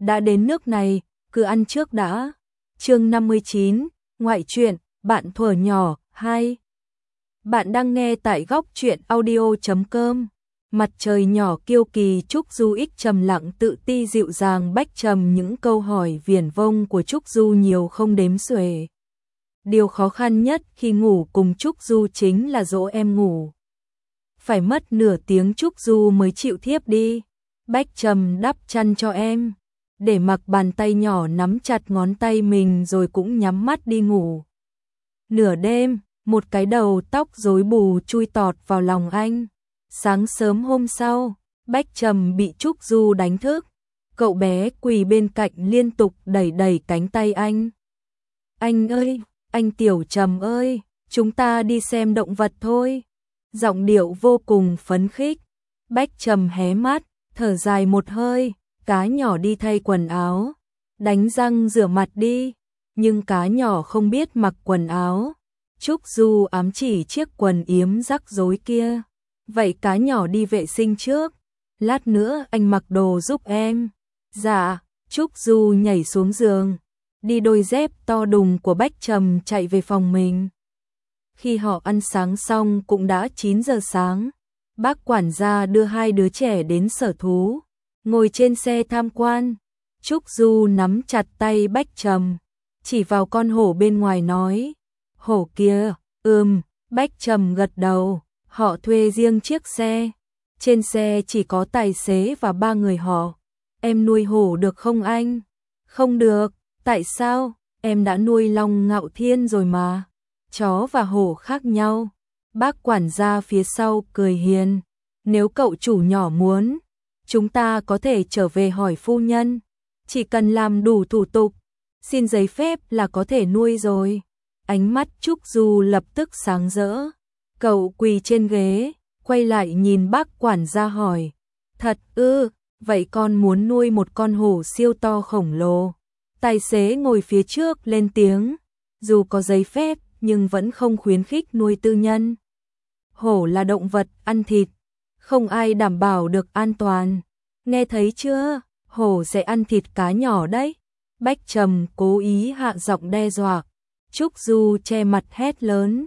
đã đến nước này, cứ ăn trước đã. Chương 59, ngoại truyện, bạn thuở nhỏ, 2. Bạn đang nghe tại góc truyện audio.com. Mặt trời nhỏ kiêu kỳ, Trúc Du ít trầm lặng tự ti dịu dàng bách trầm những câu hỏi viển vông của Trúc Du nhiều không đếm xuể. Điều khó khăn nhất khi ngủ cùng Trúc Du chính là dỗ em ngủ. Phải mất nửa tiếng Trúc Du mới chịu thiếp đi. Bách trầm đắp chăn cho em, để mặc bàn tay nhỏ nắm chặt ngón tay mình rồi cũng nhắm mắt đi ngủ. Nửa đêm, một cái đầu tóc rối bù chui tọt vào lòng anh. Sáng sớm hôm sau, Bách Trầm bị Trúc Du đánh thức. Cậu bé quỳ bên cạnh liên tục đẩy đẩy cánh tay anh. Anh ơi, anh Tiểu Trầm ơi, chúng ta đi xem động vật thôi. Giọng điệu vô cùng phấn khích. Bách Trầm hé mắt, thở dài một hơi, cá nhỏ đi thay quần áo, đánh răng rửa mặt đi. Nhưng cá nhỏ không biết mặc quần áo. Trúc Du ám chỉ chiếc quần yếm rắc rối kia. Vậy cá nhỏ đi vệ sinh trước, lát nữa anh mặc đồ giúp em. Dạ. Trúc Du nhảy xuống giường, đi đôi dép to đùng của Bách Trầm chạy về phòng mình. Khi họ ăn sáng xong cũng đã 9 giờ sáng. Bác quản gia đưa hai đứa trẻ đến sở thú, ngồi trên xe tham quan. Trúc Du nắm chặt tay Bách Trầm, chỉ vào con hổ bên ngoài nói, hổ kia. Bách Trầm gật đầu. Họ thuê riêng chiếc xe, trên xe chỉ có tài xế và 3 người họ. Em nuôi hổ được không anh? Không được. Tại sao? Em đã nuôi Long Ngạo Thiên rồi mà. Chó và hổ khác nhau. Bác quản gia phía sau cười hiền. Nếu cậu chủ nhỏ muốn, chúng ta có thể trở về hỏi phu nhân. Chỉ cần làm đủ thủ tục, xin giấy phép là có thể nuôi rồi. Ánh mắt Trúc Du lập tức sáng rỡ. Cậu quỳ trên ghế, quay lại nhìn bác quản gia hỏi. Thật ư, vậy con muốn nuôi một con hổ siêu to khổng lồ. Tài xế ngồi phía trước lên tiếng. Dù có giấy phép nhưng vẫn không khuyến khích nuôi tư nhân. Hổ là động vật ăn thịt, không ai đảm bảo được an toàn. Nghe thấy chưa, hổ sẽ ăn thịt cá nhỏ đấy. Bách Trầm cố ý hạ giọng đe dọa. Trúc Du che mặt hét lớn.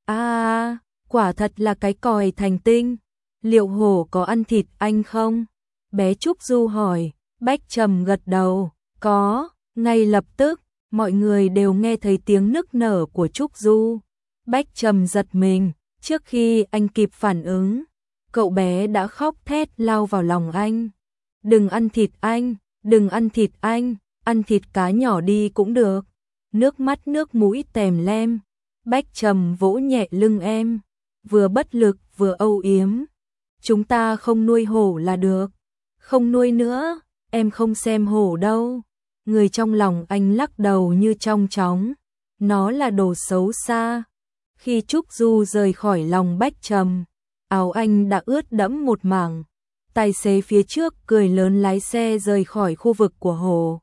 Quả thật là cái còi thành tinh. Liệu hổ có ăn thịt anh không? Bé Trúc Du hỏi. Bách Trầm gật đầu. Có. Ngay lập tức, mọi người đều nghe thấy tiếng nức nở của Trúc Du. Bách Trầm giật mình. Trước khi anh kịp phản ứng, cậu bé đã khóc thét lao vào lòng anh. Đừng ăn thịt anh, đừng ăn thịt anh, ăn thịt cá nhỏ đi cũng được. Nước mắt nước mũi tèm lem. Bách Trầm vỗ nhẹ lưng em, vừa bất lực vừa âu yếm. Chúng ta không nuôi hổ là được. Không nuôi nữa, em không xem hổ đâu. Người trong lòng anh lắc đầu như trong chóng. Nó là đồ xấu xa. Khi Trúc Du rời khỏi lòng Bách Trầm, áo anh đã ướt đẫm một mảng. Tài xế phía trước cười lớn lái xe rời khỏi khu vực của hổ.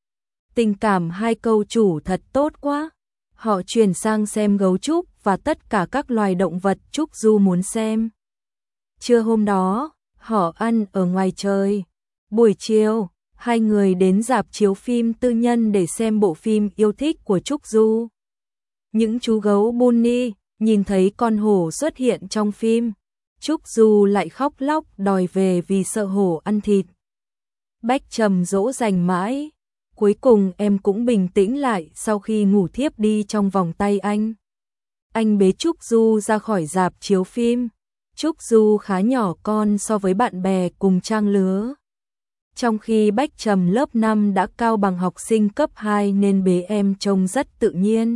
Tình cảm hai câu chủ thật tốt quá. Họ chuyển sang xem gấu trúc và tất cả các loài động vật Trúc Du muốn xem. Trưa hôm đó, họ ăn ở ngoài trời. Buổi chiều, hai người đến rạp chiếu phim tư nhân để xem bộ phim yêu thích của Trúc Du. Những chú gấu bunny nhìn thấy con hổ xuất hiện trong phim. Trúc Du lại khóc lóc đòi về vì sợ hổ ăn thịt. Bách Trầm dỗ dành mãi. Cuối cùng em cũng bình tĩnh lại sau khi ngủ thiếp đi trong vòng tay anh. Anh bế Trúc Du ra khỏi rạp chiếu phim. Trúc Du khá nhỏ con so với bạn bè cùng trang lứa. Trong khi Bách Trầm lớp 5 đã cao bằng học sinh cấp 2 nên bế em trông rất tự nhiên.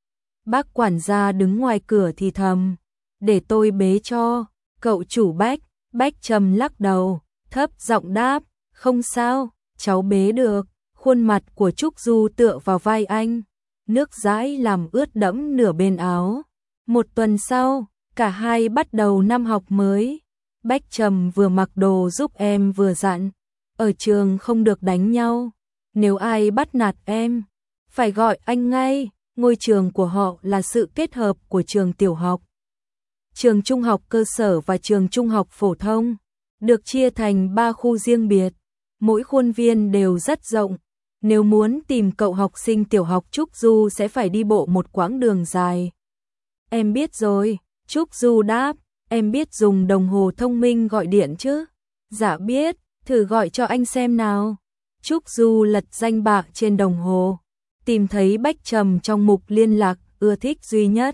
Bác quản gia đứng ngoài cửa thì thầm. Để tôi bế cho, cậu chủ Bách. Bách Trầm lắc đầu, thấp giọng đáp. Không sao, cháu bế được. Khuôn mặt của Trúc Du tựa vào vai anh. Nước dãi làm ướt đẫm nửa bên áo. Một tuần sau, cả hai bắt đầu năm học mới. Bách Trầm vừa mặc đồ giúp em vừa dặn. Ở trường không được đánh nhau. Nếu ai bắt nạt em, phải gọi anh ngay. Ngôi trường của họ là sự kết hợp của trường tiểu học, trường trung học cơ sở và trường trung học phổ thông, được chia thành 3 khu riêng biệt. mỗi khuôn viên đều rất rộng. Nếu muốn tìm cậu học sinh tiểu học Trúc Du sẽ phải đi bộ một quãng đường dài. Em biết rồi, Trúc Du đáp, em biết dùng đồng hồ thông minh gọi điện chứ? Dạ biết, thử gọi cho anh xem nào. Trúc Du lật danh bạ trên đồng hồ, tìm thấy Bách Trầm trong mục liên lạc ưa thích duy nhất.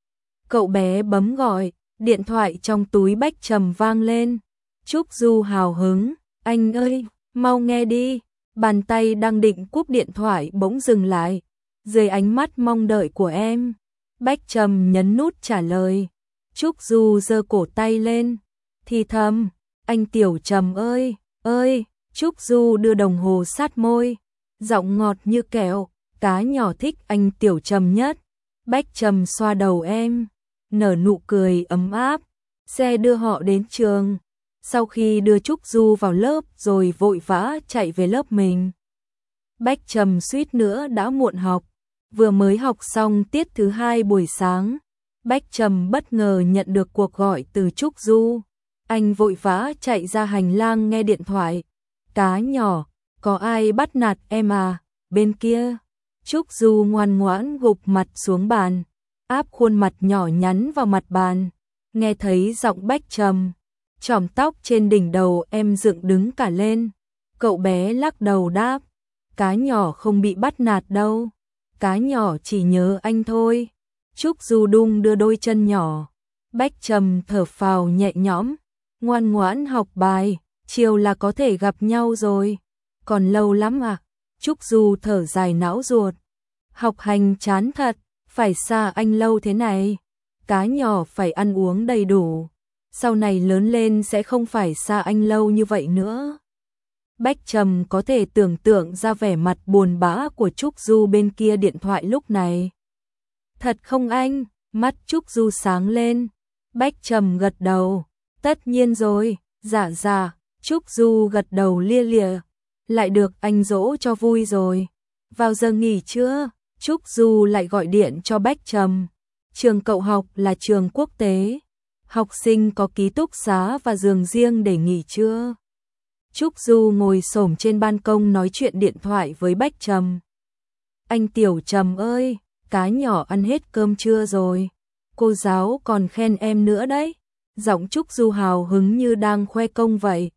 Cậu bé bấm gọi, điện thoại trong túi Bách Trầm vang lên. Trúc Du hào hứng, anh ơi, mau nghe đi. Bàn tay đang định cúp điện thoại bỗng dừng lại, dưới ánh mắt mong đợi của em. Bách Trầm nhấn nút trả lời. Trúc Du giơ cổ tay lên, thì thầm, anh Tiểu Trầm ơi, ơi. Trúc Du đưa đồng hồ sát môi, giọng ngọt như kẹo, cá nhỏ thích anh Tiểu Trầm nhất. Bách Trầm xoa đầu em, nở nụ cười ấm áp. Xe đưa họ đến trường. Sau khi đưa Trúc Du vào lớp rồi vội vã chạy về lớp mình. Bách Trầm suýt nữa đã muộn học. Vừa mới học xong tiết thứ 2 buổi sáng, Bách Trầm bất ngờ nhận được cuộc gọi từ Trúc Du. Anh vội vã chạy ra hành lang nghe điện thoại. Cá nhỏ, có ai bắt nạt em à? Bên kia, Trúc Du ngoan ngoãn gục mặt xuống bàn, áp khuôn mặt nhỏ nhắn vào mặt bàn. Nghe thấy giọng Bách Trầm, chòm tóc trên đỉnh đầu em dựng đứng cả lên. Cậu bé lắc đầu đáp, cá nhỏ không bị bắt nạt đâu, cá nhỏ chỉ nhớ anh thôi. Trúc Du đung đưa đôi chân nhỏ. Bách Trầm thở phào nhẹ nhõm, ngoan ngoãn học bài, chiều là có thể gặp nhau rồi. Còn lâu lắm à? Trúc Du thở dài não ruột. Học hành chán thật, phải xa anh lâu thế này. Cá nhỏ phải ăn uống đầy đủ, sau này lớn lên sẽ không phải xa anh lâu như vậy nữa. Bách Trầm có thể tưởng tượng ra vẻ mặt buồn bã của Trúc Du bên kia điện thoại lúc này. Thật không anh? Mắt Trúc Du sáng lên. Bách Trầm gật đầu. Tất nhiên rồi, dạ dạ. Trúc Du gật đầu lia lịa. Lại được anh dỗ cho vui rồi. Vào giờ nghỉ trưa, Trúc Du lại gọi điện cho Bách Trầm. Trường cậu học là trường quốc tế. Học sinh có ký túc xá và giường riêng để nghỉ trưa. Trúc Du ngồi xổm trên ban công nói chuyện điện thoại với Bách Trầm. Anh Tiểu Trầm ơi, cá nhỏ ăn hết cơm trưa rồi. Cô giáo còn khen em nữa đấy. Giọng Trúc Du hào hứng như đang khoe công vậy.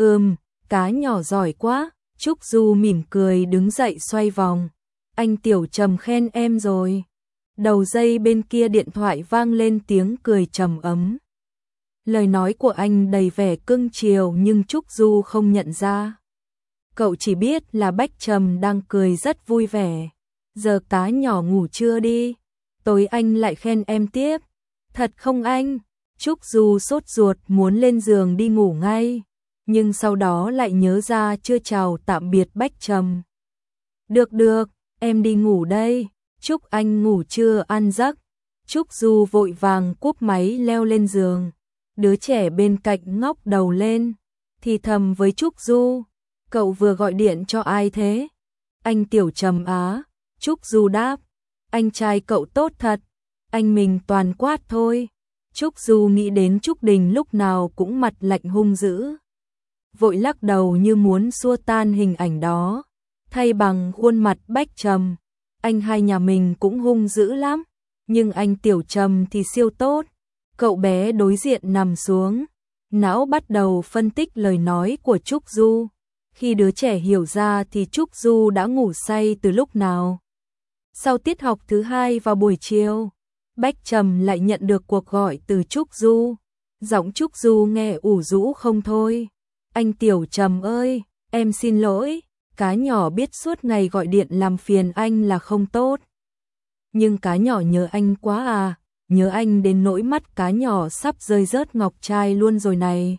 Cá nhỏ giỏi quá. Trúc Du mỉm cười đứng dậy xoay vòng. Anh Tiểu Trầm khen em rồi. Đầu dây bên kia điện thoại vang lên tiếng cười trầm ấm. Lời nói của anh đầy vẻ cưng chiều nhưng Trúc Du không nhận ra. Cậu chỉ biết là Bách Trầm đang cười rất vui vẻ. Giờ cá nhỏ ngủ trưa đi, tối anh lại khen em tiếp. Thật không anh? Trúc Du sốt ruột muốn lên giường đi ngủ ngay, nhưng sau đó lại nhớ ra chưa chào tạm biệt Bách Trầm. Được, em đi ngủ đây, chúc anh ngủ trưa ăn giấc. Trúc Du vội vàng cúp máy leo lên giường. Đứa trẻ bên cạnh ngóc đầu lên, thì thầm với Trúc Du, cậu vừa gọi điện cho ai thế? Anh Tiểu Trầm á. Trúc Du đáp, anh trai cậu tốt thật, anh mình toàn quát thôi. Trúc Du nghĩ đến Trúc Đình lúc nào cũng mặt lạnh hung dữ, vội lắc đầu như muốn xua tan hình ảnh đó, thay bằng khuôn mặt Bách Trầm. Anh hai nhà mình cũng hung dữ lắm, nhưng anh Tiểu Trầm thì siêu tốt. Cậu bé đối diện nằm xuống, não bắt đầu phân tích lời nói của Trúc Du. Khi đứa trẻ hiểu ra thì Trúc Du đã ngủ say từ lúc nào. Sau tiết học thứ 2 vào buổi chiều, Bách Trầm lại nhận được cuộc gọi từ Trúc Du. Giọng Trúc Du nghe ủ rũ không thôi. Anh Tiểu Trầm ơi, em xin lỗi, cá nhỏ biết suốt ngày gọi điện làm phiền anh là không tốt. Nhưng cá nhỏ nhớ anh quá à, nhớ anh đến nỗi mắt cá nhỏ sắp rơi rớt ngọc trai luôn rồi này.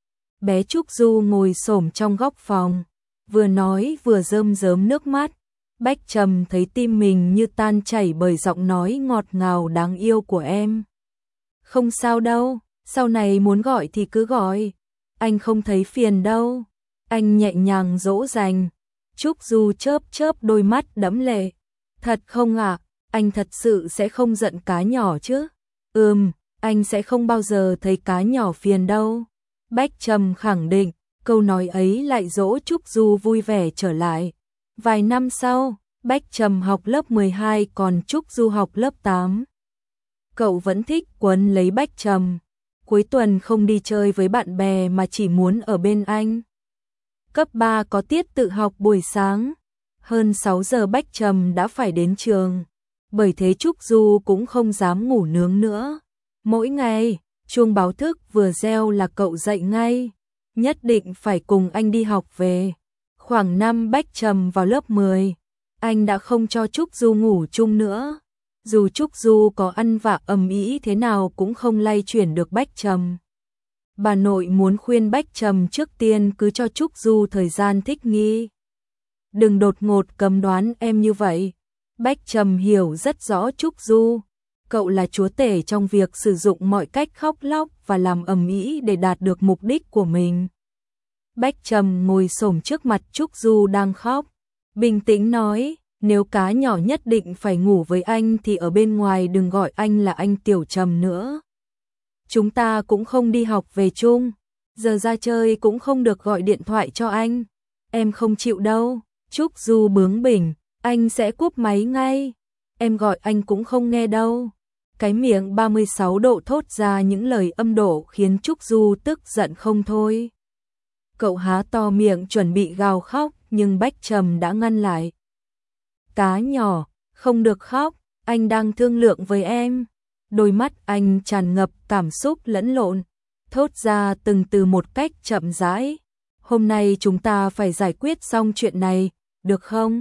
Bé Trúc Du ngồi xổm trong góc phòng, vừa nói vừa rơm rớm nước mắt. Bách Trầm thấy tim mình như tan chảy bởi giọng nói ngọt ngào đáng yêu của em. Không sao đâu, sau này muốn gọi thì cứ gọi, anh không thấy phiền đâu. Anh nhẹ nhàng dỗ dành. Trúc Du chớp chớp đôi mắt đẫm lệ. Thật không ạ? Anh thật sự sẽ không giận cá nhỏ chứ? Anh sẽ không bao giờ thấy cá nhỏ phiền đâu. Bách Trầm khẳng định. Câu nói ấy lại dỗ Trúc Du vui vẻ trở lại. Vài năm sau, Bách Trầm học lớp 12 còn Trúc Du học lớp 8. Cậu vẫn thích quấn lấy Bách Trầm. Cuối tuần không đi chơi với bạn bè mà chỉ muốn ở bên anh. Cấp 3 có tiết tự học buổi sáng. Hơn 6 giờ Bách Trầm đã phải đến trường. Bởi thế Trúc Du cũng không dám ngủ nướng nữa. Mỗi ngày, chuông báo thức vừa reo là cậu dậy ngay. Nhất định phải cùng anh đi học về. Khoảng năm Bách Trầm vào lớp 10, anh đã không cho Trúc Du ngủ chung nữa. Dù Trúc Du có ăn vạ ầm ĩ thế nào cũng không lay chuyển được Bách Trầm. Bà nội muốn khuyên Bách Trầm trước tiên cứ cho Trúc Du thời gian thích nghi. Đừng đột ngột cấm đoán em như vậy. Bách Trầm hiểu rất rõ Trúc Du. Cậu là chúa tể trong việc sử dụng mọi cách khóc lóc và làm ầm ĩ để đạt được mục đích của mình. Bách Trầm ngồi xổm trước mặt Trúc Du đang khóc. Bình tĩnh nói, nếu cá nhỏ nhất định phải ngủ với anh thì ở bên ngoài đừng gọi anh là anh Tiểu Trầm nữa. Chúng ta cũng không đi học về chung. Giờ ra chơi cũng không được gọi điện thoại cho anh. Em không chịu đâu. Trúc Du bướng bỉnh, anh sẽ cúp máy ngay. Em gọi anh cũng không nghe đâu. Cái miệng 36 độ thốt ra những lời âm độ khiến Trúc Du tức giận không thôi. Cậu há to miệng chuẩn bị gào khóc nhưng Bách Trầm đã ngăn lại. Cá nhỏ, không được khóc, anh đang thương lượng với em. Đôi mắt anh tràn ngập cảm xúc lẫn lộn, thốt ra từng từ một cách chậm rãi. Hôm nay chúng ta phải giải quyết xong chuyện này, được không?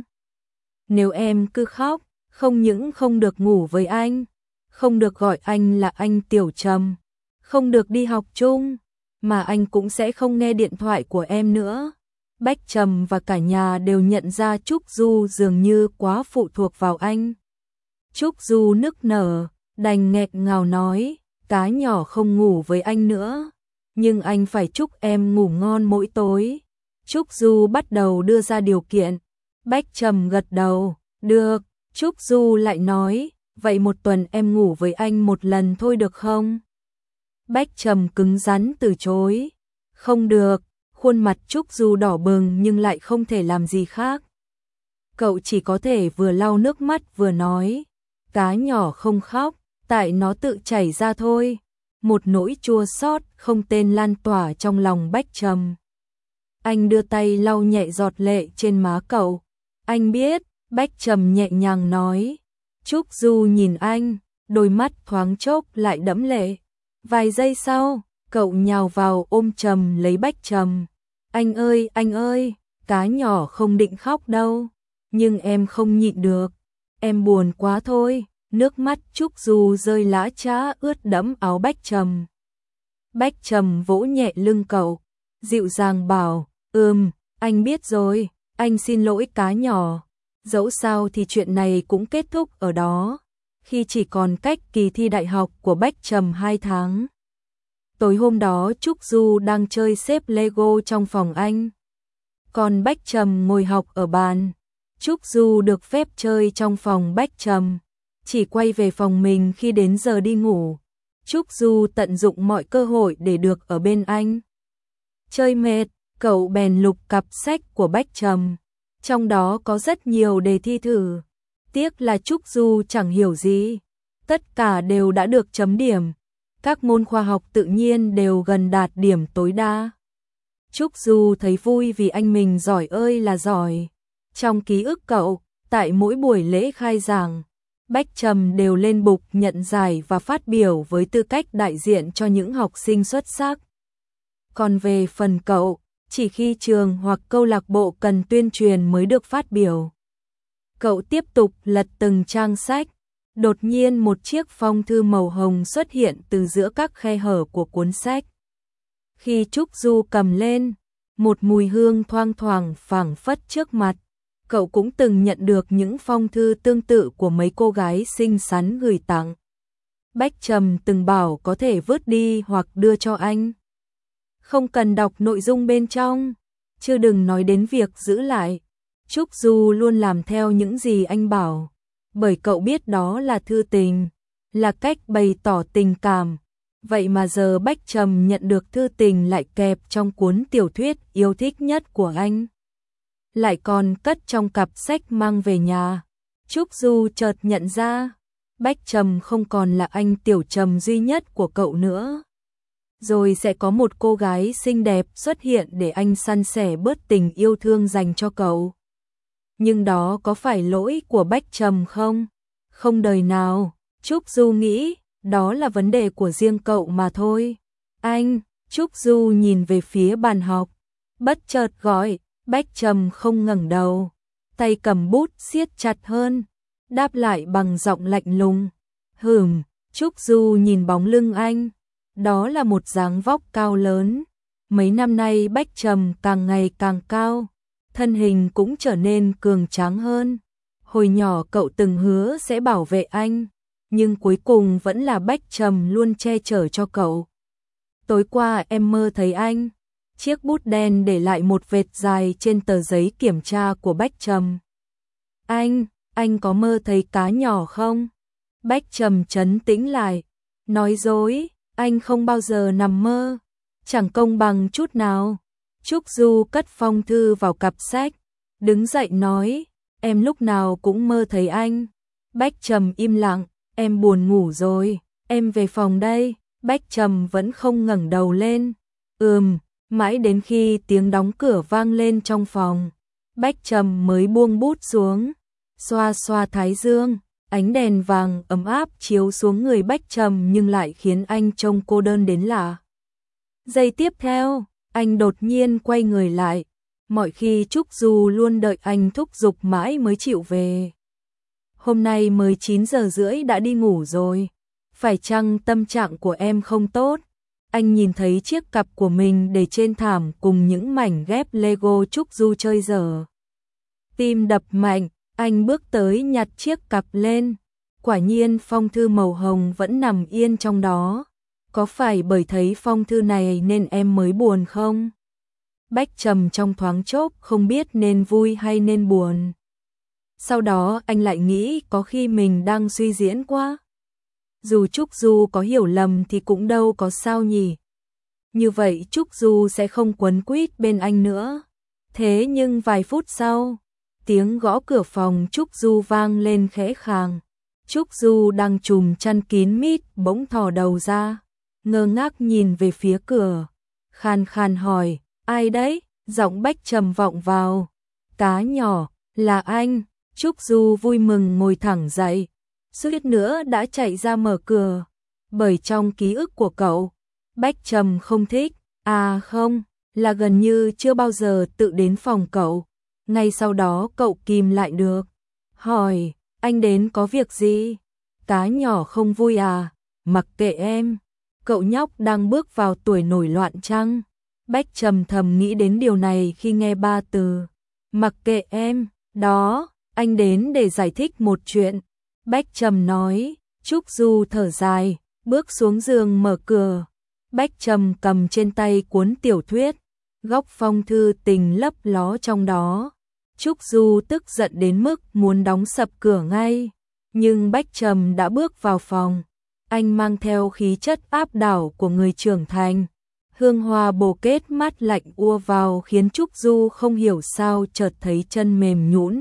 Nếu em cứ khóc, không những không được ngủ với anh, không được gọi anh là anh Tiểu Trầm, không được đi học chung, mà anh cũng sẽ không nghe điện thoại của em nữa. Bách Trầm và cả nhà đều nhận ra Trúc Du dường như quá phụ thuộc vào anh. Trúc Du nức nở, đành nghẹn ngào nói, cá nhỏ không ngủ với anh nữa, nhưng anh phải chúc em ngủ ngon mỗi tối. Trúc Du bắt đầu đưa ra điều kiện. Bách Trầm gật đầu, được. Trúc Du lại nói, vậy một tuần em ngủ với anh một lần thôi được không? Bách Trầm cứng rắn từ chối. Không được. Khuôn mặt Trúc Du đỏ bừng nhưng lại không thể làm gì khác. Cậu chỉ có thể vừa lau nước mắt vừa nói, cá nhỏ không khóc, tại nó tự chảy ra thôi. Một nỗi chua xót không tên lan tỏa trong lòng Bách Trầm. Anh đưa tay lau nhẹ giọt lệ trên má cậu. Anh biết, Bách Trầm nhẹ nhàng nói. Trúc Du nhìn anh, đôi mắt thoáng chốc lại đẫm lệ. Vài giây sau, cậu nhào vào ôm chầm lấy Bách Trầm. Anh ơi, cá nhỏ không định khóc đâu, nhưng em không nhịn được, em buồn quá thôi. Nước mắt Trúc Du rơi lã chã ướt đẫm áo Bách Trầm. Bách Trầm vỗ nhẹ lưng cậu, dịu dàng bảo, anh biết rồi, anh xin lỗi cá nhỏ. Dẫu sao thì chuyện này cũng kết thúc ở đó, khi chỉ còn cách kỳ thi đại học của Bách Trầm 2 tháng. Tối hôm đó Trúc Du đang chơi xếp Lego trong phòng anh. Còn Bách Trầm ngồi học ở bàn. Trúc Du được phép chơi trong phòng Bách Trầm, chỉ quay về phòng mình khi đến giờ đi ngủ. Trúc Du tận dụng mọi cơ hội để được ở bên anh. Chơi mệt, cậu bèn lục cặp sách của Bách Trầm. Trong đó có rất nhiều đề thi thử. Tiếc là Trúc Du chẳng hiểu gì. Tất cả đều đã được chấm điểm. Các môn khoa học tự nhiên đều gần đạt điểm tối đa. Trúc Du thấy vui vì anh mình giỏi ơi là giỏi. Trong ký ức cậu, tại mỗi buổi lễ khai giảng, Bách Trầm đều lên bục nhận giải và phát biểu với tư cách đại diện cho những học sinh xuất sắc. Còn về phần cậu, chỉ khi trường hoặc câu lạc bộ cần tuyên truyền mới được phát biểu. Cậu tiếp tục lật từng trang sách. Đột nhiên một chiếc phong thư màu hồng xuất hiện từ giữa các khe hở của cuốn sách. Khi Trúc Du cầm lên, một mùi hương thoang thoảng phảng phất trước mặt. Cậu cũng từng nhận được những phong thư tương tự của mấy cô gái xinh xắn gửi tặng. Bách Trầm từng bảo có thể vứt đi hoặc đưa cho anh. Không cần đọc nội dung bên trong, chứ đừng nói đến việc giữ lại. Trúc Du luôn làm theo những gì anh bảo, bởi cậu biết đó là thư tình, là cách bày tỏ tình cảm, Vậy mà giờ Bách Trầm nhận được thư tình lại kẹp trong cuốn tiểu thuyết yêu thích nhất của anh. Lại còn cất trong cặp sách mang về nhà. Trúc Du chợt nhận ra, Bách Trầm không còn là anh Tiểu Trầm duy nhất của cậu nữa. Rồi sẽ có một cô gái xinh đẹp xuất hiện để anh san sẻ bớt tình yêu thương dành cho cậu. Nhưng đó có phải lỗi của Bách Trầm không? Không đời nào, Trúc Du nghĩ, đó là vấn đề của riêng cậu mà thôi. Anh, Trúc Du nhìn về phía bàn học, bất chợt gọi, Bách Trầm không ngẩng đầu, tay cầm bút siết chặt hơn, đáp lại bằng giọng lạnh lùng. Trúc Du nhìn bóng lưng anh, đó là một dáng vóc cao lớn. Mấy năm nay Bách Trầm càng ngày càng cao, thân hình cũng trở nên cường tráng hơn. Hồi nhỏ cậu từng hứa sẽ bảo vệ anh, nhưng cuối cùng vẫn là Bách Trầm luôn che chở cho cậu. Tối qua em mơ thấy anh. Chiếc bút đen để lại một vệt dài trên tờ giấy kiểm tra của Bách Trầm. Anh có mơ thấy cá nhỏ không? Bách Trầm trấn tĩnh lại, nói dối, anh không bao giờ nằm mơ, chẳng công bằng chút nào. Trúc Du cất phong thư vào cặp sách, đứng dậy nói, em lúc nào cũng mơ thấy anh. Bách Trầm im lặng, em buồn ngủ rồi, em về phòng đây. Bách Trầm vẫn không ngẩng đầu lên. Mãi đến khi tiếng đóng cửa vang lên trong phòng, Bách Trầm mới buông bút xuống, xoa xoa thái dương, ánh đèn vàng ấm áp chiếu xuống người Bách Trầm nhưng lại khiến anh trông cô đơn đến lạ. Giây tiếp theo, anh đột nhiên quay người lại, mọi khi Trúc Du luôn đợi anh thúc giục mãi mới chịu về. Hôm nay mới 9 giờ rưỡi đã đi ngủ rồi, phải chăng tâm trạng của em không tốt? Anh nhìn thấy chiếc cặp của mình để trên thảm cùng những mảnh ghép Lego Trúc Du chơi dở. Tim đập mạnh, anh bước tới nhặt chiếc cặp lên. Quả nhiên phong thư màu hồng vẫn nằm yên trong đó. Có phải bởi thấy phong thư này nên em mới buồn không? Bách Trầm trong thoáng chốc không biết nên vui hay nên buồn. Sau đó anh lại nghĩ có khi mình đang suy diễn quá. Dù Trúc Du có hiểu lầm thì cũng đâu có sao nhỉ. Như vậy Trúc Du sẽ không quấn quýt bên anh nữa. Thế nhưng vài phút sau, tiếng gõ cửa phòng Trúc Du vang lên khẽ khàng. Trúc Du đang trùm chăn kín mít bỗng thò đầu ra, ngơ ngác nhìn về phía cửa, khan khan hỏi, ai đấy? Giọng Bách Trầm vọng vào. Cá nhỏ, là anh. Trúc Du vui mừng ngồi thẳng dậy, suýt nữa đã chạy ra mở cửa. Bởi trong ký ức của cậu, Bách Trầm không thích, không, là gần như chưa bao giờ tự đến phòng cậu. Ngay sau đó cậu kìm lại được, hỏi, anh đến có việc gì? Cá nhỏ không vui à? Mặc kệ em, cậu nhóc đang bước vào tuổi nổi loạn chăng? Bách Trầm thầm nghĩ đến điều này khi nghe ba từ mặc kệ em, đó, anh đến để giải thích một chuyện. Bách Trầm nói. Trúc Du thở dài, bước xuống giường mở cửa. Bách Trầm cầm trên tay cuốn tiểu thuyết, góc phong thư tình lấp ló trong đó. Trúc Du tức giận đến mức muốn đóng sập cửa ngay, nhưng Bách Trầm đã bước vào phòng. Anh mang theo khí chất áp đảo của người trưởng thành. Hương hoa bồ kết mát lạnh ùa vào khiến Trúc Du không hiểu sao chợt thấy chân mềm nhũn.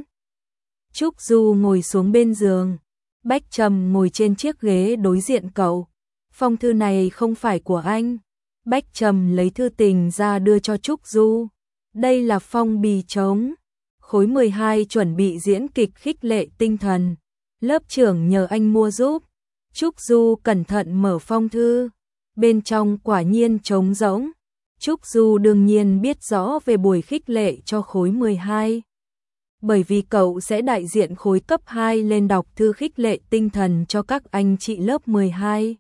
Trúc Du ngồi xuống bên giường, Bách Trầm ngồi trên chiếc ghế đối diện cậu. Phong thư này không phải của anh. Bách Trầm lấy thư tình ra đưa cho Trúc Du. Đây là phong bì trống. Khối 12 chuẩn bị diễn kịch khích lệ tinh thần. Lớp trưởng nhờ anh mua giúp. Trúc Du cẩn thận mở phong thư. Bên trong quả nhiên trống rỗng. Trúc Du đương nhiên biết rõ về buổi khích lệ cho khối 12. Bởi vì cậu sẽ đại diện khối cấp 2 lên đọc thư khích lệ tinh thần cho các anh chị lớp 12.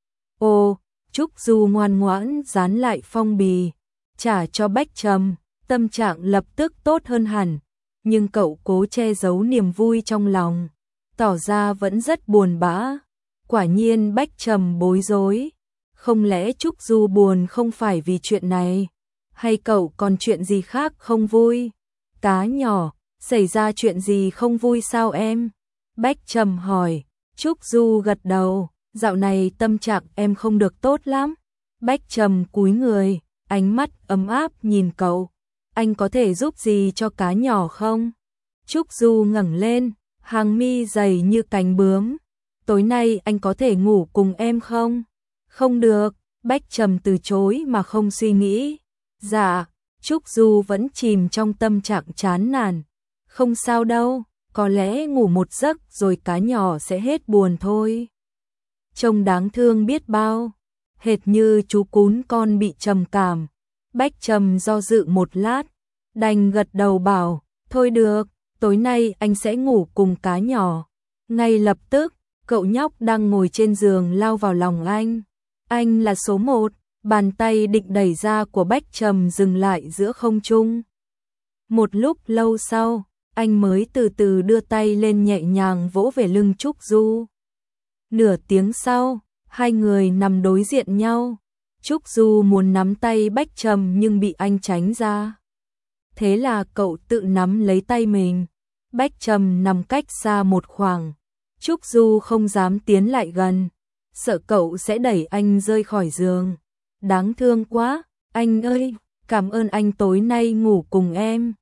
Trúc Du ngoan ngoãn dán lại phong bì, trả cho Bách Trầm, tâm trạng lập tức tốt hơn hẳn, nhưng cậu cố che giấu niềm vui trong lòng, tỏ ra vẫn rất buồn bã. Quả nhiên Bách Trầm bối rối, không lẽ Trúc Du buồn không phải vì chuyện này, hay cậu còn chuyện gì khác không vui? Cá nhỏ, xảy ra chuyện gì không vui sao em? Bách Trầm hỏi. Trúc Du gật đầu, Dạo này tâm trạng em không được tốt lắm. Bách Trầm cúi người, ánh mắt ấm áp nhìn cậu. Anh có thể giúp gì cho cá nhỏ không? Trúc Du ngẩng lên, hàng mi dày như cánh bướm. Tối nay anh có thể ngủ cùng em không? Không được, Bách Trầm từ chối mà không suy nghĩ. Dạ, Trúc Du vẫn chìm trong tâm trạng chán nản. Không sao đâu, có lẽ ngủ một giấc rồi cá nhỏ sẽ hết buồn thôi. Trông đáng thương biết bao, hệt như chú cún con bị trầm cảm. Bách Trầm do dự một lát, đành gật đầu bảo, thôi được, tối nay anh sẽ ngủ cùng cá nhỏ. Ngay lập tức, cậu nhóc đang ngồi trên giường lao vào lòng anh. Anh là số 1, bàn tay định đẩy ra của Bách Trầm dừng lại giữa không trung. Một lúc lâu sau, anh mới từ từ đưa tay lên nhẹ nhàng vỗ về lưng Trúc Du. Nửa tiếng sau, hai người nằm đối diện nhau. Trúc Du muốn nắm tay Bách Trầm nhưng bị anh tránh ra. Thế là cậu tự nắm lấy tay mình. Bách Trầm nằm cách xa một khoảng. Trúc Du không dám tiến lại gần, sợ cậu sẽ đẩy anh rơi khỏi giường. Đáng thương quá, anh ơi, cảm ơn anh tối nay ngủ cùng em.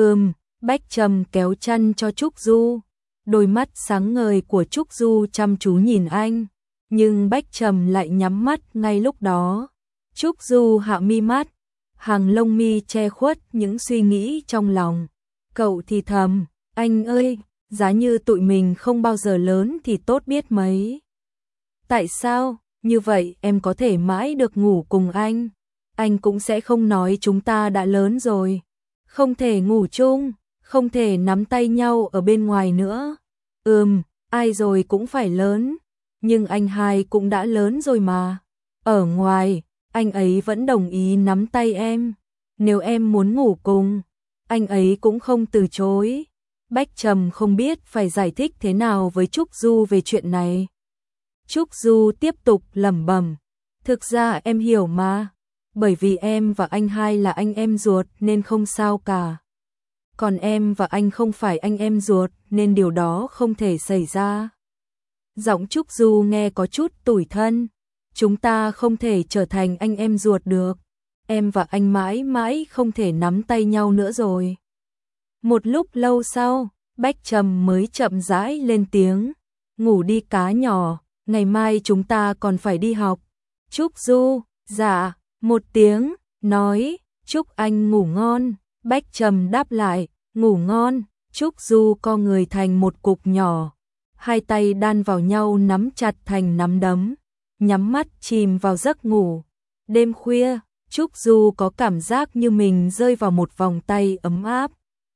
Bách Trầm kéo chăn cho Trúc Du. Đôi mắt sáng ngời của Trúc Du chăm chú nhìn anh, nhưng Bách Trầm lại nhắm mắt ngay lúc đó. Trúc Du hạ mi mắt, hàng lông mi che khuất những suy nghĩ trong lòng. Cậu thì thầm, anh ơi, giá như tụi mình không bao giờ lớn thì tốt biết mấy. Tại sao, như vậy em có thể mãi được ngủ cùng anh cũng sẽ không nói chúng ta đã lớn rồi. Không thể ngủ chung, không thể nắm tay nhau ở bên ngoài nữa. Ai rồi cũng phải lớn, nhưng anh hai cũng đã lớn rồi mà. Ở ngoài, anh ấy vẫn đồng ý nắm tay em. Nếu em muốn ngủ cùng, anh ấy cũng không từ chối. Bách Trầm không biết phải giải thích thế nào với Trúc Du về chuyện này. Trúc Du tiếp tục lẩm bẩm, thực ra em hiểu mà, bởi vì em và anh hai là anh em ruột nên không sao cả. Còn em và anh không phải anh em ruột nên điều đó không thể xảy ra. Giọng Trúc Du nghe có chút tủi thân. Chúng ta không thể trở thành anh em ruột được. Em và anh mãi mãi không thể nắm tay nhau nữa rồi. Một lúc lâu sau, Bách Trầm mới chậm rãi lên tiếng. Ngủ đi cá nhỏ, ngày mai chúng ta còn phải đi học. Trúc Du, dạ, một tiếng, nói, chúc anh ngủ ngon. Bách Trầm đáp lại, ngủ ngon. Trúc Du co người thành một cục nhỏ, hai tay đan vào nhau nắm chặt thành nắm đấm, nhắm mắt chìm vào giấc ngủ. Đêm khuya, Trúc Du có cảm giác như mình rơi vào một vòng tay ấm áp.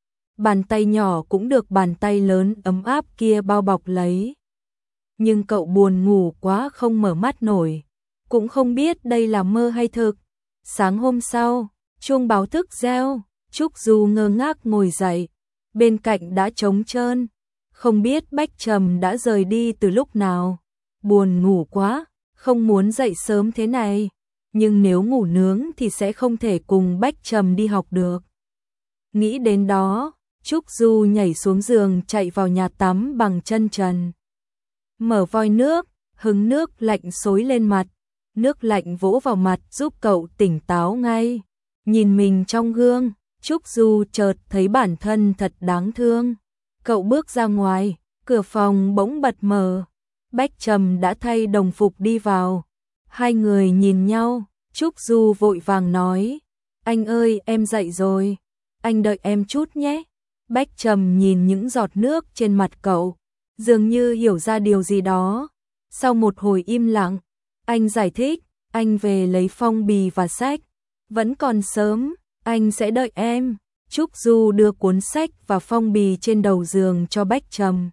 Bàn tay nhỏ cũng được bàn tay lớn ấm áp kia bao bọc lấy. Nhưng cậu buồn ngủ quá không mở mắt nổi, cũng không biết đây là mơ hay thực. Sáng hôm sau, chuông báo thức reo, Trúc Du ngơ ngác ngồi dậy, bên cạnh đã trống trơn, không biết Bách Trầm đã rời đi từ lúc nào. Buồn ngủ quá, không muốn dậy sớm thế này, nhưng nếu ngủ nướng thì sẽ không thể cùng Bách Trầm đi học được. Nghĩ đến đó, Trúc Du nhảy xuống giường chạy vào nhà tắm bằng chân trần. Mở vòi nước, hứng nước lạnh xối lên mặt, nước lạnh vỗ vào mặt giúp cậu tỉnh táo ngay. Nhìn mình trong gương, Trúc Du chợt thấy bản thân thật đáng thương. Cậu bước ra ngoài, cửa phòng bỗng bật mở. Bách Trầm đã thay đồng phục đi vào. Hai người nhìn nhau, Trúc Du vội vàng nói, anh ơi em dậy rồi, anh đợi em chút nhé. Bách Trầm nhìn những giọt nước trên mặt cậu, dường như hiểu ra điều gì đó. Sau một hồi im lặng, anh giải thích, anh về lấy phong bì và sách. Vẫn còn sớm, anh sẽ đợi em. Trúc Du đưa cuốn sách và phong bì trên đầu giường cho Bách Trầm.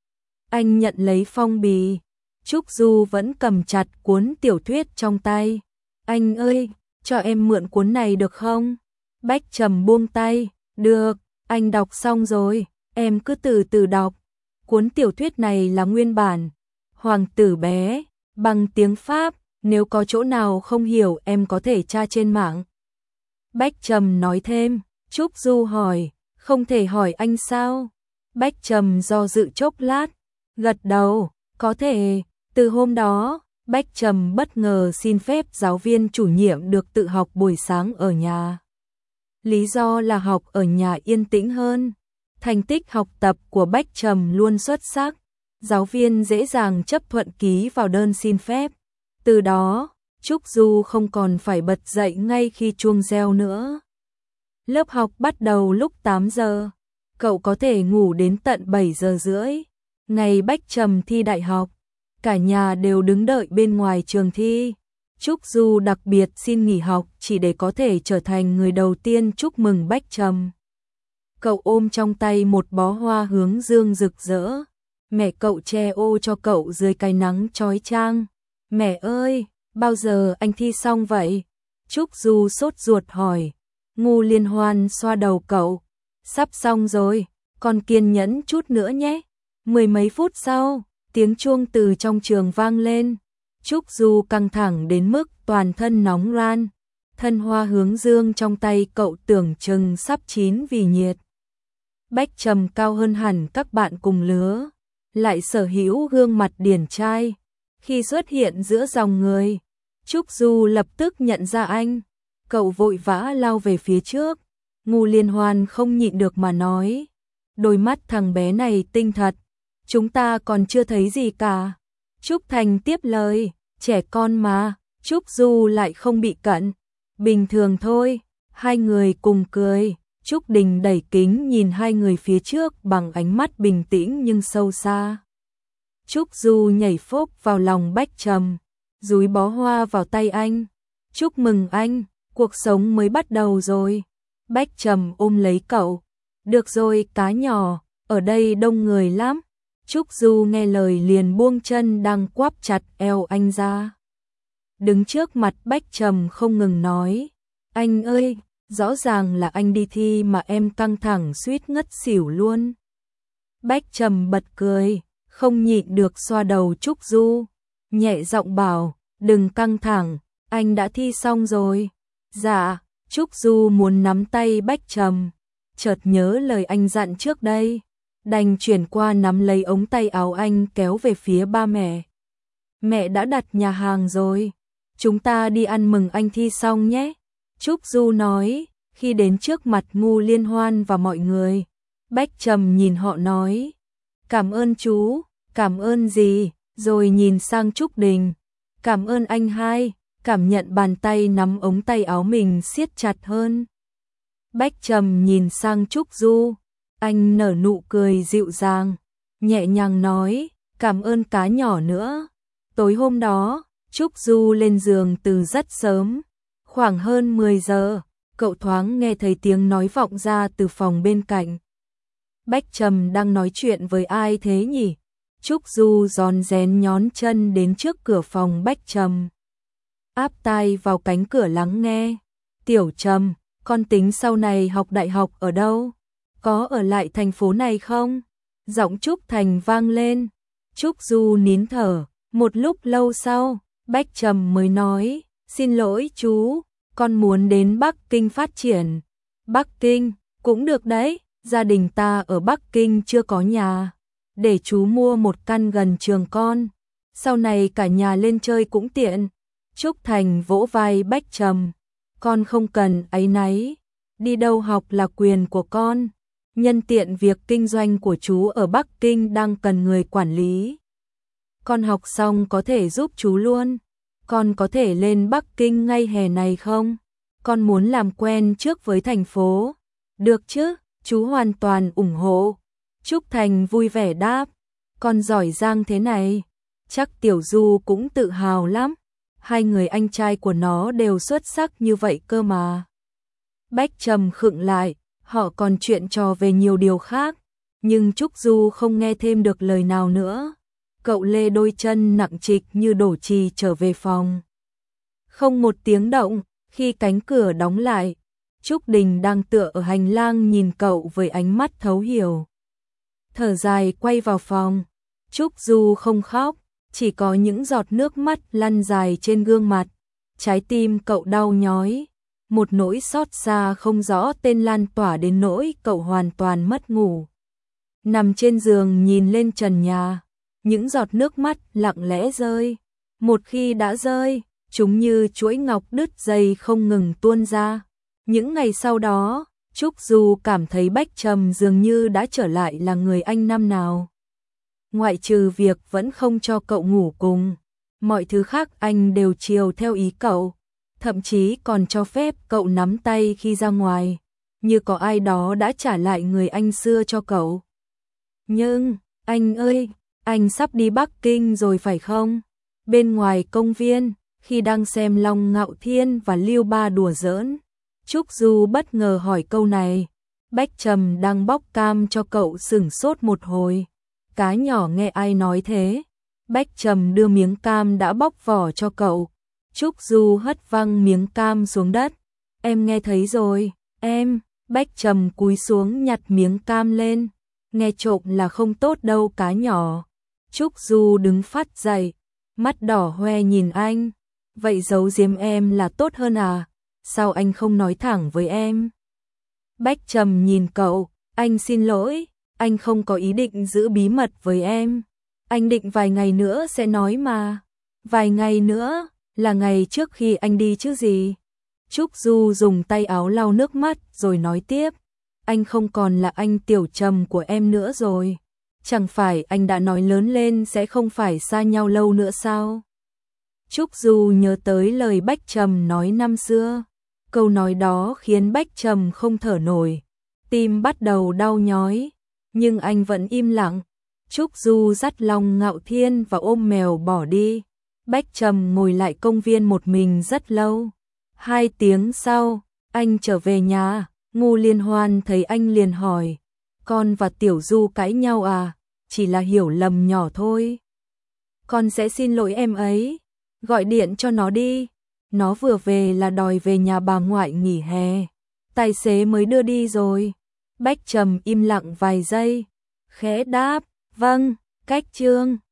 Anh nhận lấy phong bì. Trúc Du vẫn cầm chặt cuốn tiểu thuyết trong tay. Anh ơi, cho em mượn cuốn này được không? Bách Trầm buông tay. Được, anh đọc xong rồi, em cứ từ từ đọc. Cuốn tiểu thuyết này là nguyên bản Hoàng tử bé, bằng tiếng Pháp, nếu có chỗ nào không hiểu em có thể tra trên mạng. Bách Trầm nói thêm. Trúc Du hỏi, không thể hỏi anh sao? Bách Trầm do dự chốc lát, gật đầu, có thể, Từ hôm đó, Bách Trầm bất ngờ xin phép giáo viên chủ nhiệm được tự học buổi sáng ở nhà. Lý do là học ở nhà yên tĩnh hơn. Thành tích học tập của Bách Trầm luôn xuất sắc, giáo viên dễ dàng chấp thuận ký vào đơn xin phép. Từ đó, Trúc Du không còn phải bật dậy ngay khi chuông reo nữa. Lớp học bắt đầu lúc 8 giờ, cậu có thể ngủ đến tận 7 giờ rưỡi. Ngày Bách Trầm thi đại học, cả nhà đều đứng đợi bên ngoài trường thi. Trúc Du đặc biệt xin nghỉ học chỉ để có thể trở thành người đầu tiên chúc mừng Bách Trầm. Cậu ôm trong tay một bó hoa hướng dương rực rỡ. Mẹ cậu che ô cho cậu dưới cái nắng chói chang. Mẹ ơi, bao giờ anh thi xong vậy? Trúc Du sốt ruột hỏi. Ngô Liên Hoan xoa đầu cậu. Sắp xong rồi, còn kiên nhẫn chút nữa nhé. 10 mấy phút sau, tiếng chuông từ trong trường vang lên. Trúc Du căng thẳng đến mức toàn thân nóng ran. Thân hoa hướng dương trong tay cậu tưởng chừng sắp chín vì nhiệt. Bách Trầm cao hơn hẳn các bạn cùng lứa, lại sở hữu gương mặt điển trai. Khi xuất hiện giữa dòng người, Trúc Du lập tức nhận ra anh. Cậu vội vã lao về phía trước. Ngô Liên Hoan không nhịn được mà nói. Đôi mắt thằng bé này tinh thật. Chúng ta còn chưa thấy gì cả. Trúc Thành tiếp lời. Trẻ con mà. Trúc Du lại không bị cận. Bình thường thôi. Hai người cùng cười. Trúc Đình đẩy kính nhìn hai người phía trước bằng ánh mắt bình tĩnh nhưng sâu xa. Trúc Du nhảy phốc vào lòng Bách Trầm, dúi bó hoa vào tay anh. Chúc mừng anh, cuộc sống mới bắt đầu rồi. Bách Trầm ôm lấy cậu. Được rồi cá nhỏ, ở đây đông người lắm. Trúc Du nghe lời liền buông chân đang quắp chặt eo anh ra. Đứng trước mặt Bách Trầm không ngừng nói. Anh ơi, rõ ràng là anh đi thi mà em căng thẳng suýt ngất xỉu luôn. Bách Trầm bật cười, không nhịn được xoa đầu Trúc Du. Nhẹ giọng bảo, đừng căng thẳng, anh đã thi xong rồi. Dạ, Trúc Du muốn nắm tay Bách Trầm, chợt nhớ lời anh dặn trước đây. Đành chuyển qua nắm lấy ống tay áo anh kéo về phía ba mẹ. Mẹ đã đặt nhà hàng rồi, chúng ta đi ăn mừng anh thi xong nhé. Trúc Du nói, khi đến trước mặt Ngô Liên Hoan và mọi người. Bách Trầm nhìn họ nói, cảm ơn chú, cảm ơn gì, rồi nhìn sang Trúc Đình. Cảm ơn anh hai, cảm nhận bàn tay nắm ống tay áo mình siết chặt hơn. Bách Trầm nhìn sang Trúc Du, anh nở nụ cười dịu dàng, nhẹ nhàng nói, cảm ơn cá nhỏ nữa. Tối hôm đó, Trúc Du lên giường từ rất sớm, khoảng hơn 10 giờ, cậu thoáng nghe thấy tiếng nói vọng ra từ phòng bên cạnh. Bách Trầm đang nói chuyện với ai thế nhỉ? Trúc Du rón rén nhón chân đến trước cửa phòng Bách Trầm. Áp tai vào cánh cửa lắng nghe. Tiểu Trầm, con tính sau này học đại học ở đâu? Có ở lại thành phố này không? Giọng Trúc Thành vang lên. Trúc Du nín thở. Một lúc lâu sau, Bách Trầm mới nói, xin lỗi chú, con muốn đến Bắc Kinh phát triển. Bắc Kinh, cũng được đấy, gia đình ta ở Bắc Kinh chưa có nhà. Để chú mua một căn gần trường con, sau này cả nhà lên chơi cũng tiện. Trúc Thành vỗ vai Bách Trầm, con không cần áy náy, đi đâu học là quyền của con. Nhân tiện việc kinh doanh của chú ở Bắc Kinh đang cần người quản lý. Con học xong có thể giúp chú luôn. Con có thể lên Bắc Kinh ngay hè này không? Con muốn làm quen trước với thành phố. Được chứ, chú hoàn toàn ủng hộ. Trúc Thành vui vẻ đáp, con giỏi giang thế này, chắc Tiểu Du cũng tự hào lắm. Hai người anh trai của nó đều xuất sắc như vậy cơ mà. Bách Trầm khựng lại, họ còn chuyện trò về nhiều điều khác, nhưng Trúc Du không nghe thêm được lời nào nữa. Cậu lê đôi chân nặng trịch như đổ chì trở về phòng. Không một tiếng động, khi cánh cửa đóng lại, Trúc Đình đang tựa ở hành lang nhìn cậu với ánh mắt thấu hiểu. Thở dài quay vào phòng, Trúc Du không khóc, chỉ có những giọt nước mắt lăn dài trên gương mặt. Trái tim cậu đau nhói, một nỗi xót xa không rõ tên lan tỏa đến nỗi cậu hoàn toàn mất ngủ. Nằm trên giường nhìn lên trần nhà, những giọt nước mắt lặng lẽ rơi. Một khi đã rơi, chúng như chuỗi ngọc đứt dây không ngừng tuôn ra. Những ngày sau đó, Trúc Du cảm thấy Bách Trầm dường như đã trở lại là người anh năm nào. Ngoại trừ việc vẫn không cho cậu ngủ cùng, mọi thứ khác anh đều chiều theo ý cậu, thậm chí còn cho phép cậu nắm tay khi ra ngoài, như có ai đó đã trả lại người anh xưa cho cậu. Nhưng, anh ơi, anh sắp đi Bắc Kinh rồi phải không? Bên ngoài công viên, khi đang xem Long Ngạo Thiên và Lưu Ba đùa giỡn, Trúc Du bất ngờ hỏi câu này. Bách Trầm đang bóc cam cho cậu sửng sốt một hồi. Cá nhỏ nghe ai nói thế? Bách Trầm đưa miếng cam đã bóc vỏ cho cậu. Trúc Du hất văng miếng cam xuống đất. Em nghe thấy rồi, em. Bách Trầm cúi xuống nhặt miếng cam lên. Nghe trộm là không tốt đâu cá nhỏ. Trúc Du đứng phát dậy, mắt đỏ hoe nhìn anh. Vậy giấu giếm em là tốt hơn à? Sao anh không nói thẳng với em? Bách Trầm nhìn cậu, anh xin lỗi, anh không có ý định giữ bí mật với em. Anh định vài ngày nữa sẽ nói mà. Vài ngày nữa, là ngày trước khi anh đi chứ gì? Trúc Du dùng tay áo lau nước mắt rồi nói tiếp. Anh không còn là anh Tiểu Trầm của em nữa rồi. Chẳng phải anh đã nói lớn lên sẽ không phải xa nhau lâu nữa sao? Trúc Du nhớ tới lời Bách Trầm nói năm xưa. Câu nói đó khiến Bách Trầm không thở nổi. Tim bắt đầu đau nhói. Nhưng anh vẫn im lặng. Trúc Du dắt Long Ngạo Thiên và ôm mèo bỏ đi. Bách Trầm ngồi lại công viên một mình rất lâu. 2 tiếng sau, anh trở về nhà. Ngô Liên Hoan thấy anh liền hỏi. Con và Tiểu Du cãi nhau à? Chỉ là hiểu lầm nhỏ thôi. Con sẽ xin lỗi em ấy. Gọi điện cho nó đi. Nó vừa về là đòi về nhà bà ngoại nghỉ hè. Tài xế mới đưa đi rồi. Bách Trầm im lặng vài giây. Khẽ đáp. Vâng, cách chương.